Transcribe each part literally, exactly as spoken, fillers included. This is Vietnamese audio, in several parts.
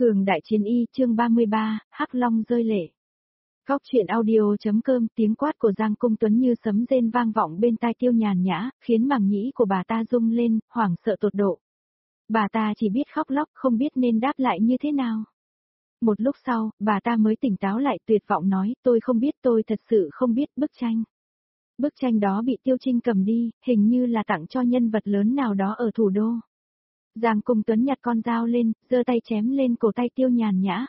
Cường đại chiến y chương ba mươi ba, Hắc Long rơi lệ. Góc truyện audio.com tiếng quát của Giang Cung Tuấn như sấm rền vang vọng bên tai Tiêu Nhàn Nhã, khiến màng nhĩ của bà ta rung lên, hoảng sợ tột độ. Bà ta chỉ biết khóc lóc không biết nên đáp lại như thế nào. Một lúc sau, bà ta mới tỉnh táo lại tuyệt vọng nói, tôi không biết, tôi thật sự không biết bức tranh. Bức tranh đó bị Tiêu Trinh cầm đi, hình như là tặng cho nhân vật lớn nào đó ở thủ đô. Giang Cung Tuấn nhặt con dao lên, giơ tay chém lên cổ tay Tiêu Nhàn Nhã.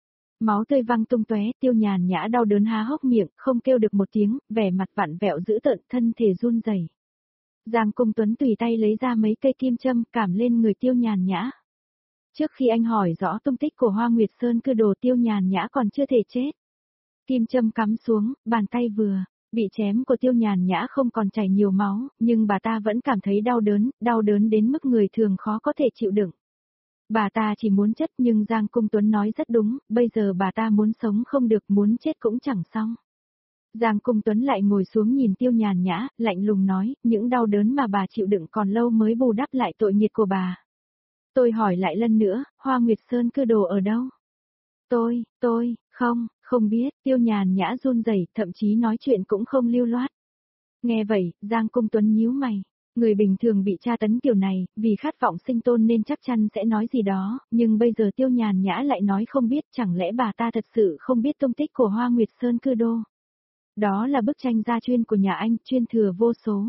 Máu tươi văng tung tóe, Tiêu Nhàn Nhã đau đớn há hốc miệng, không kêu được một tiếng, vẻ mặt vặn vẹo dữ tợn, thân thể run rẩy. Giang Cung Tuấn tùy tay lấy ra mấy cây kim châm, cảm lên người Tiêu Nhàn Nhã. Trước khi anh hỏi rõ tung tích của Hoa Nguyệt Sơn cư đồ, Tiêu Nhàn Nhã còn chưa thể chết. Kim châm cắm xuống, bàn tay vừa bị chém của Tiêu Nhàn Nhã không còn chảy nhiều máu, nhưng bà ta vẫn cảm thấy đau đớn, đau đớn đến mức người thường khó có thể chịu đựng. Bà ta chỉ muốn chết, nhưng Giang Cung Tuấn nói rất đúng, bây giờ bà ta muốn sống không được, muốn chết cũng chẳng xong. Giang Cung Tuấn lại ngồi xuống nhìn Tiêu Nhàn Nhã, lạnh lùng nói, những đau đớn mà bà chịu đựng còn lâu mới bù đắp lại tội nghiệp của bà. Tôi hỏi lại lần nữa, Hoa Nguyệt Sơn cư đồ ở đâu? Tôi, tôi, không, không biết, Tiêu Nhàn Nhã run rẩy, thậm chí nói chuyện cũng không lưu loát. Nghe vậy, Giang Cung Tuấn nhíu mày. Người bình thường bị tra tấn kiểu này, vì khát vọng sinh tồn nên chắc chắn sẽ nói gì đó, nhưng bây giờ Tiêu Nhàn Nhã lại nói không biết, chẳng lẽ bà ta thật sự không biết tung tích của Hoa Nguyệt Sơn cư đô. Đó là bức tranh gia chuyên của nhà anh, chuyên thừa vô số.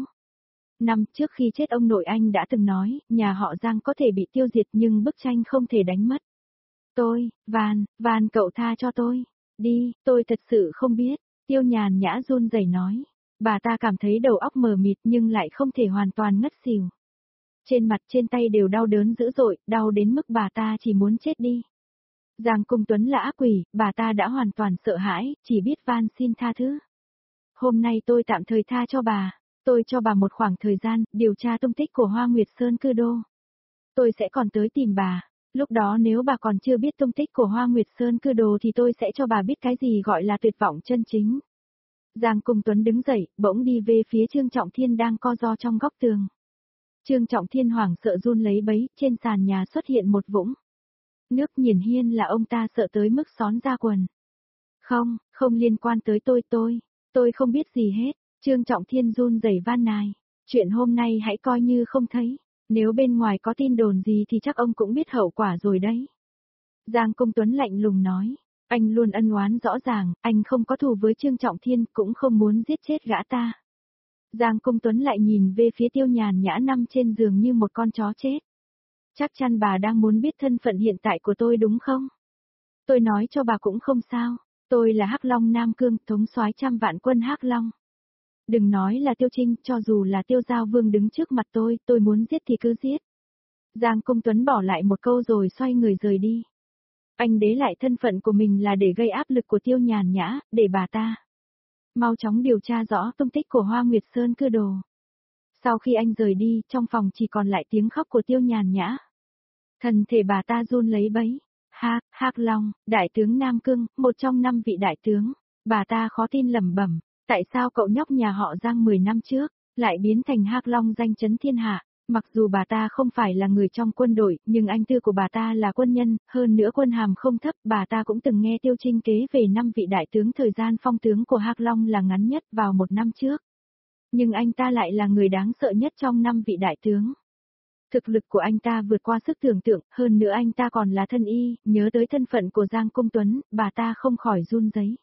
Năm trước khi chết ông nội anh đã từng nói, nhà họ Giang có thể bị tiêu diệt nhưng bức tranh không thể đánh mất. Tôi, van, van cậu tha cho tôi. Đi, tôi thật sự không biết, Tiêu Nhàn Nhã run rẩy nói. Bà ta cảm thấy đầu óc mờ mịt nhưng lại không thể hoàn toàn ngất xỉu. Trên mặt trên tay đều đau đớn dữ dội, đau đến mức bà ta chỉ muốn chết đi. Giang Cung Tuấn là ác quỷ, bà ta đã hoàn toàn sợ hãi, chỉ biết van xin tha thứ. Hôm nay tôi tạm thời tha cho bà, tôi cho bà một khoảng thời gian, điều tra tung tích của Hoa Nguyệt Sơn cư đô. Tôi sẽ còn tới tìm bà, lúc đó nếu bà còn chưa biết tung tích của Hoa Nguyệt Sơn cư đồ thì tôi sẽ cho bà biết cái gì gọi là tuyệt vọng chân chính. Giang Cung Tuấn đứng dậy, bỗng đi về phía Trương Trọng Thiên đang co ro trong góc tường. Trương Trọng Thiên hoảng sợ run lấy bấy, trên sàn nhà xuất hiện một vũng nước, Nhiển Hiên là ông ta sợ tới mức xón ra quần. Không, không liên quan tới tôi tôi, tôi không biết gì hết, Trương Trọng Thiên run rẩy van nài. Chuyện hôm nay hãy coi như không thấy, nếu bên ngoài có tin đồn gì thì chắc ông cũng biết hậu quả rồi đấy. Giang Cung Tuấn lạnh lùng nói. Anh luôn ân oán rõ ràng, anh không có thù với Trương Trọng Thiên, cũng không muốn giết chết gã ta. Giang Cung Tuấn lại nhìn về phía Tiêu Nhàn Nhã nằm trên giường như một con chó chết. Chắc chắn bà đang muốn biết thân phận hiện tại của tôi đúng không? Tôi nói cho bà cũng không sao, tôi là Hắc Long Nam Cương, thống soái trăm vạn quân Hắc Long. Đừng nói là Tiêu Trinh, cho dù là Tiêu Giao Vương đứng trước mặt tôi, tôi muốn giết thì cứ giết. Giang Cung Tuấn bỏ lại một câu rồi xoay người rời đi. Anh đế lại thân phận của mình là để gây áp lực của Tiêu Nhàn Nhã, để bà ta mau chóng điều tra rõ tung tích của Hoa Nguyệt Sơn cư đồ. Sau khi anh rời đi, trong phòng chỉ còn lại tiếng khóc của Tiêu Nhàn Nhã. Thân thể bà ta run lấy bấy. Hắc, Hắc Long, đại tướng Nam Cương, một trong năm vị đại tướng. Bà ta khó tin lẩm bẩm, tại sao cậu nhóc nhà họ Giang mười năm trước lại biến thành Hắc Long danh chấn thiên hạ? Mặc dù bà ta không phải là người trong quân đội, nhưng anh tư của bà ta là quân nhân, hơn nữa quân hàm không thấp, bà ta cũng từng nghe Tiêu Trinh kế về năm vị đại tướng, thời gian phong tướng của Hắc Long là ngắn nhất vào một năm trước. Nhưng anh ta lại là người đáng sợ nhất trong năm vị đại tướng. Thực lực của anh ta vượt qua sức tưởng tượng, hơn nữa anh ta còn là thân y, nhớ tới thân phận của Giang Cung Tuấn, bà ta không khỏi run rẩy.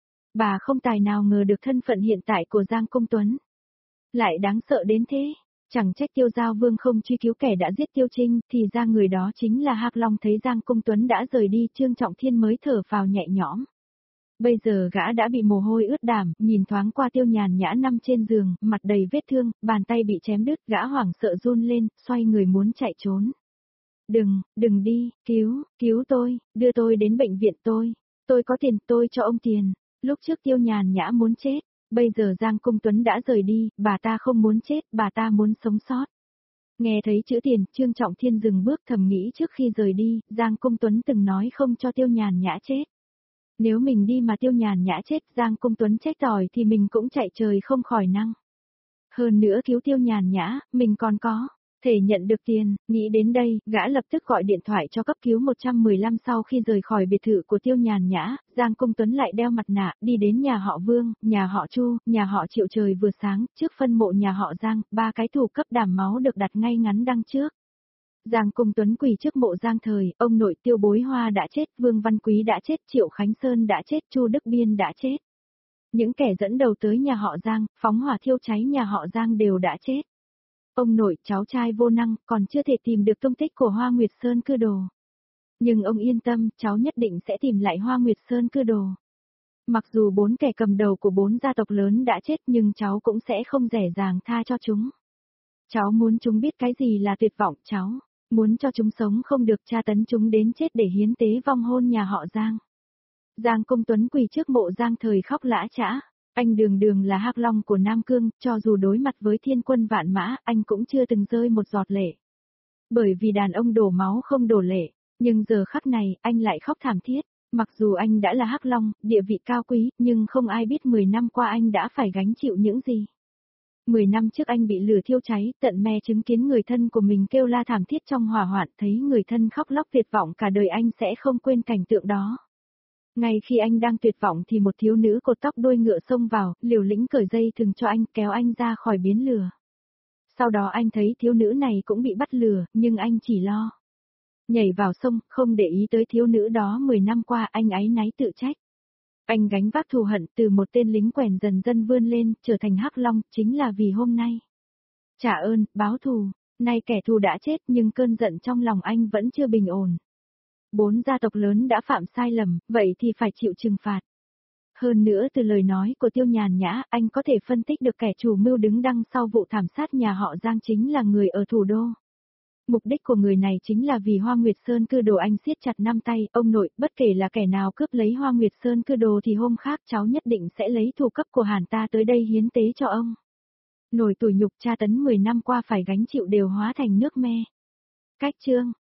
Bà không tài nào ngờ được thân phận hiện tại của Giang Cung Tuấn lại đáng sợ đến thế. Chẳng trách Tiêu Giao Vương không truy cứu kẻ đã giết Tiêu Trinh, thì ra người đó chính là Hắc Long. Thấy Giang Cung Tuấn đã rời đi, Trương Trọng Thiên mới thở phào nhẹ nhõm. Bây giờ gã đã bị mồ hôi ướt đàm, nhìn thoáng qua Tiêu Nhàn Nhã nằm trên giường, mặt đầy vết thương, bàn tay bị chém đứt, gã hoảng sợ run lên, xoay người muốn chạy trốn. Đừng, đừng đi, cứu, cứu tôi, đưa tôi đến bệnh viện tôi, tôi có tiền, tôi cho ông tiền. Lúc trước Tiêu Nhàn Nhã muốn chết. Bây giờ Giang Cung Tuấn đã rời đi, bà ta không muốn chết, bà ta muốn sống sót. Nghe thấy chữ tiền, Trương Trọng Thiên dừng bước, thầm nghĩ trước khi rời đi, Giang Cung Tuấn từng nói không cho Tiêu Nhàn Nhã chết. Nếu mình đi mà Tiêu Nhàn Nhã chết, Giang Cung Tuấn trách tỏi thì mình cũng chạy trời không khỏi năng. Hơn nữa cứu Tiêu Nhàn Nhã, mình còn có Thể nhận được tiền, nghĩ đến đây, gã lập tức gọi điện thoại cho cấp cứu một một lăm sau khi rời khỏi biệt thự của Tiêu Nhàn Nhã, Giang Cung Tuấn lại đeo mặt nạ, đi đến nhà họ Vương, nhà họ Chu, nhà họ Triệu trời vừa sáng, trước phân mộ nhà họ Giang, ba cái thủ cấp đảm máu được đặt ngay ngắn đằng trước. Giang Cung Tuấn quỳ trước mộ Giang Thời, ông nội Tiêu Bối Hoa đã chết, Vương Văn Quý đã chết, Triệu Khánh Sơn đã chết, Chu Đức Biên đã chết. Những kẻ dẫn đầu tới nhà họ Giang, phóng hỏa thiêu cháy nhà họ Giang đều đã chết. Ông nội, cháu trai vô năng, còn chưa thể tìm được tung tích của Hoa Nguyệt Sơn Cư Đồ. Nhưng ông yên tâm, cháu nhất định sẽ tìm lại Hoa Nguyệt Sơn Cư Đồ. Mặc dù bốn kẻ cầm đầu của bốn gia tộc lớn đã chết nhưng cháu cũng sẽ không dễ dàng tha cho chúng. Cháu muốn chúng biết cái gì là tuyệt vọng, cháu muốn cho chúng sống không được tra tấn chúng đến chết để hiến tế vong hôn nhà họ Giang. Giang Cung Tuấn quỳ trước mộ Giang Thời khóc lã chã. Anh đường đường là hắc long của Nam Cương, cho dù đối mặt với thiên quân vạn mã, anh cũng chưa từng rơi một giọt lệ. Bởi vì đàn ông đổ máu không đổ lệ, nhưng giờ khắc này, anh lại khóc thảm thiết. Mặc dù anh đã là hắc long, địa vị cao quý, nhưng không ai biết mười năm qua anh đã phải gánh chịu những gì. mười năm trước anh bị lửa thiêu cháy, tận me chứng kiến người thân của mình kêu la thảm thiết trong hỏa hoạn, thấy người thân khóc lóc tuyệt vọng cả đời anh sẽ không quên cảnh tượng đó. Ngay khi anh đang tuyệt vọng thì một thiếu nữ cột tóc đuôi ngựa xông vào, liều lĩnh cởi dây thừng cho anh, kéo anh ra khỏi biến lửa. Sau đó anh thấy thiếu nữ này cũng bị bắt lửa, nhưng anh chỉ lo nhảy vào sông, không để ý tới thiếu nữ đó. Mười năm qua anh áy náy tự trách. Anh gánh vác thù hận từ một tên lính quèn dần dần vươn lên, trở thành hắc long, chính là vì hôm nay. Trả ơn, báo thù, nay kẻ thù đã chết nhưng cơn giận trong lòng anh vẫn chưa bình ổn. Bốn gia tộc lớn đã phạm sai lầm, vậy thì phải chịu trừng phạt. Hơn nữa từ lời nói của Tiêu Nhàn Nhã, anh có thể phân tích được kẻ chủ mưu đứng đằng sau vụ thảm sát nhà họ Giang chính là người ở thủ đô. Mục đích của người này chính là vì Hoa Nguyệt Sơn Cư Đồ. Anh siết chặt năm tay, ông nội, bất kể là kẻ nào cướp lấy Hoa Nguyệt Sơn Cư Đồ thì hôm khác cháu nhất định sẽ lấy thủ cấp của Hàn ta tới đây hiến tế cho ông. Nổi tủi nhục tra tấn mười năm qua phải gánh chịu đều hóa thành nước me. Cách chương